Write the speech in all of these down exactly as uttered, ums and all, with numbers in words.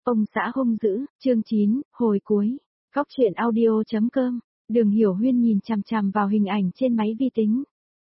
Ông xã hung dữ, chương chín, hồi cuối. Góc truyện audio.com. Đường Hiểu Huyên nhìn chằm chằm vào hình ảnh trên máy vi tính.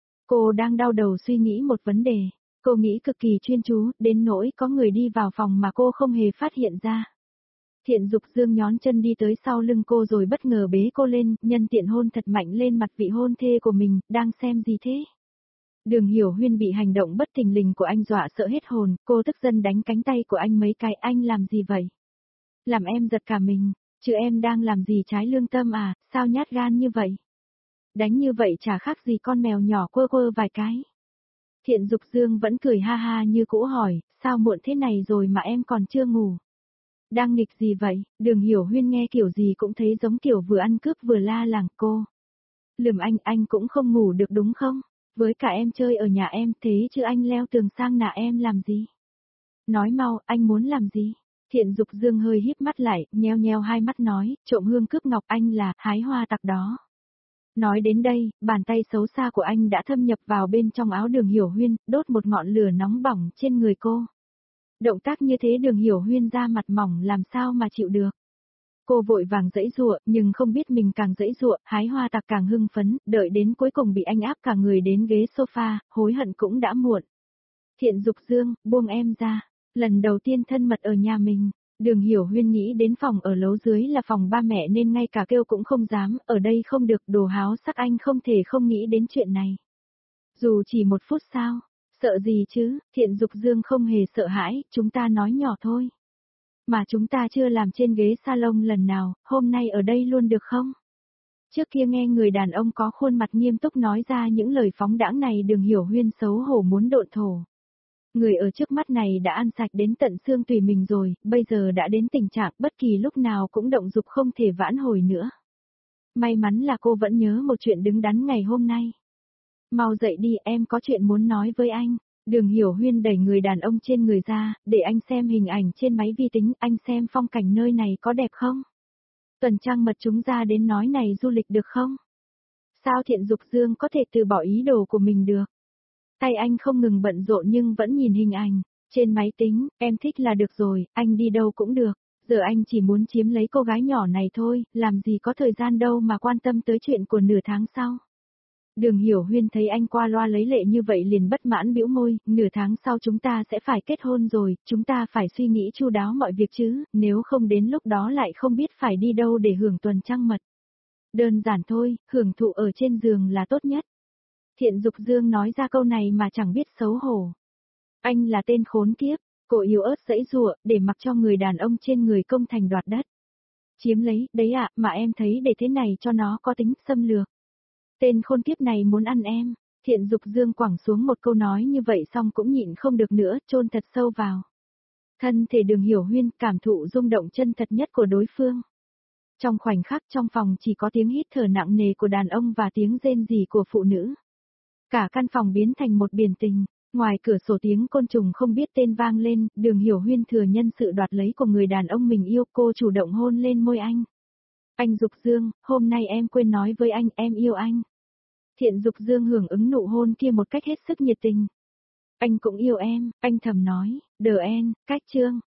Cô đang đau đầu suy nghĩ một vấn đề. Cô nghĩ cực kỳ chuyên chú, đến nỗi có người đi vào phòng mà cô không hề phát hiện ra. Thiện Dục Dương nhón chân đi tới sau lưng cô rồi bất ngờ bế cô lên, nhân tiện hôn thật mạnh lên mặt vị hôn thê của mình, đang xem gì thế? Đường Hiểu Huyên bị hành động bất thình lình của anh dọa sợ hết hồn, cô tức giận đánh cánh tay của anh mấy cái, anh làm gì vậy? Làm em giật cả mình, chứ em đang làm gì trái lương tâm à, sao nhát gan như vậy? Đánh như vậy chả khác gì con mèo nhỏ quơ quơ vài cái. Thiện Dục Dương vẫn cười ha ha như cũ hỏi, sao muộn thế này rồi mà em còn chưa ngủ? Đang nghịch gì vậy? Đường Hiểu Huyên nghe kiểu gì cũng thấy giống kiểu vừa ăn cướp vừa la làng cô. Lườm anh, anh cũng không ngủ được đúng không? Với cả em chơi ở nhà em thế chứ anh leo tường sang nạ em làm gì? Nói mau, anh muốn làm gì? Thiện Dục Dương hơi híp mắt lại, nheo nheo hai mắt nói, trộm hương cướp ngọc anh là hái hoa tặc đó. Nói đến đây, bàn tay xấu xa của anh đã thâm nhập vào bên trong áo Đường Hiểu Huyên, đốt một ngọn lửa nóng bỏng trên người cô. Động tác như thế Đường Hiểu Huyên da mặt mỏng làm sao mà chịu được. Cô vội vàng giãy giụa, nhưng không biết mình càng giãy giụa, hái hoa tặc càng hưng phấn, đợi đến cuối cùng bị anh áp cả người đến ghế sofa, hối hận cũng đã muộn. Thiện Dục Dương, buông em ra. Lần đầu tiên thân mật ở nhà mình, Đường Hiểu Huyên nghĩ đến phòng ở lầu dưới là phòng ba mẹ nên ngay cả kêu cũng không dám, ở đây không được, đồ háo sắc anh không thể không nghĩ đến chuyện này. Dù chỉ một phút sao, sợ gì chứ, Thiện Dục Dương không hề sợ hãi, chúng ta nói nhỏ thôi. Mà chúng ta chưa làm trên ghế salon lần nào, hôm nay ở đây luôn được không? Trước kia nghe người đàn ông có khuôn mặt nghiêm túc nói ra những lời phóng đãng này Đường Hiểu Huyên xấu hổ muốn độn thổ. Người ở trước mắt này đã ăn sạch đến tận xương tùy mình rồi, bây giờ đã đến tình trạng bất kỳ lúc nào cũng động dục không thể vãn hồi nữa. May mắn là cô vẫn nhớ một chuyện đứng đắn ngày hôm nay. Mau dậy đi, em có chuyện muốn nói với anh. Đường Hiểu Huyên đẩy người đàn ông trên người ra, để anh xem hình ảnh trên máy vi tính, anh xem phong cảnh nơi này có đẹp không? Tuần trăng mật chúng ra đến nói này du lịch được không? Sao Thiện Dục Dương có thể từ bỏ ý đồ của mình được? Tay anh không ngừng bận rộn nhưng vẫn nhìn hình ảnh. Trên máy tính, em thích là được rồi, anh đi đâu cũng được. Giờ anh chỉ muốn chiếm lấy cô gái nhỏ này thôi, làm gì có thời gian đâu mà quan tâm tới chuyện của nửa tháng sau. Đường Hiểu Huyên thấy anh qua loa lấy lệ như vậy liền bất mãn bĩu môi, nửa tháng sau chúng ta sẽ phải kết hôn rồi, chúng ta phải suy nghĩ chu đáo mọi việc chứ, nếu không đến lúc đó lại không biết phải đi đâu để hưởng tuần trăng mật. Đơn giản thôi, hưởng thụ ở trên giường là tốt nhất. Thiện Dục Dương nói ra câu này mà chẳng biết xấu hổ. Anh là tên khốn kiếp, cô yếu ớt giãy giụa, để mặc cho người đàn ông trên người công thành đoạt đất. Chiếm lấy, đấy ạ, mà em thấy để thế này cho nó có tính xâm lược. Tên khốn kiếp này muốn ăn em. Thiện Dục Dương quẳng xuống một câu nói như vậy xong cũng nhịn không được nữa, chôn thật sâu vào. Thân thể Đường Hiểu Huyên cảm thụ rung động chân thật nhất của đối phương. Trong khoảnh khắc trong phòng chỉ có tiếng hít thở nặng nề của đàn ông và tiếng rên rỉ của phụ nữ. Cả căn phòng biến thành một biển tình, ngoài cửa sổ tiếng côn trùng không biết tên vang lên, Đường Hiểu Huyên thừa nhân sự đoạt lấy của người đàn ông mình yêu, cô chủ động hôn lên môi anh. Anh Dục Dương, hôm nay em quên nói với anh, em yêu anh. Thiện Dục Dương hưởng ứng nụ hôn kia một cách hết sức nhiệt tình. Anh cũng yêu em, anh thầm nói, đờ en, cách chương.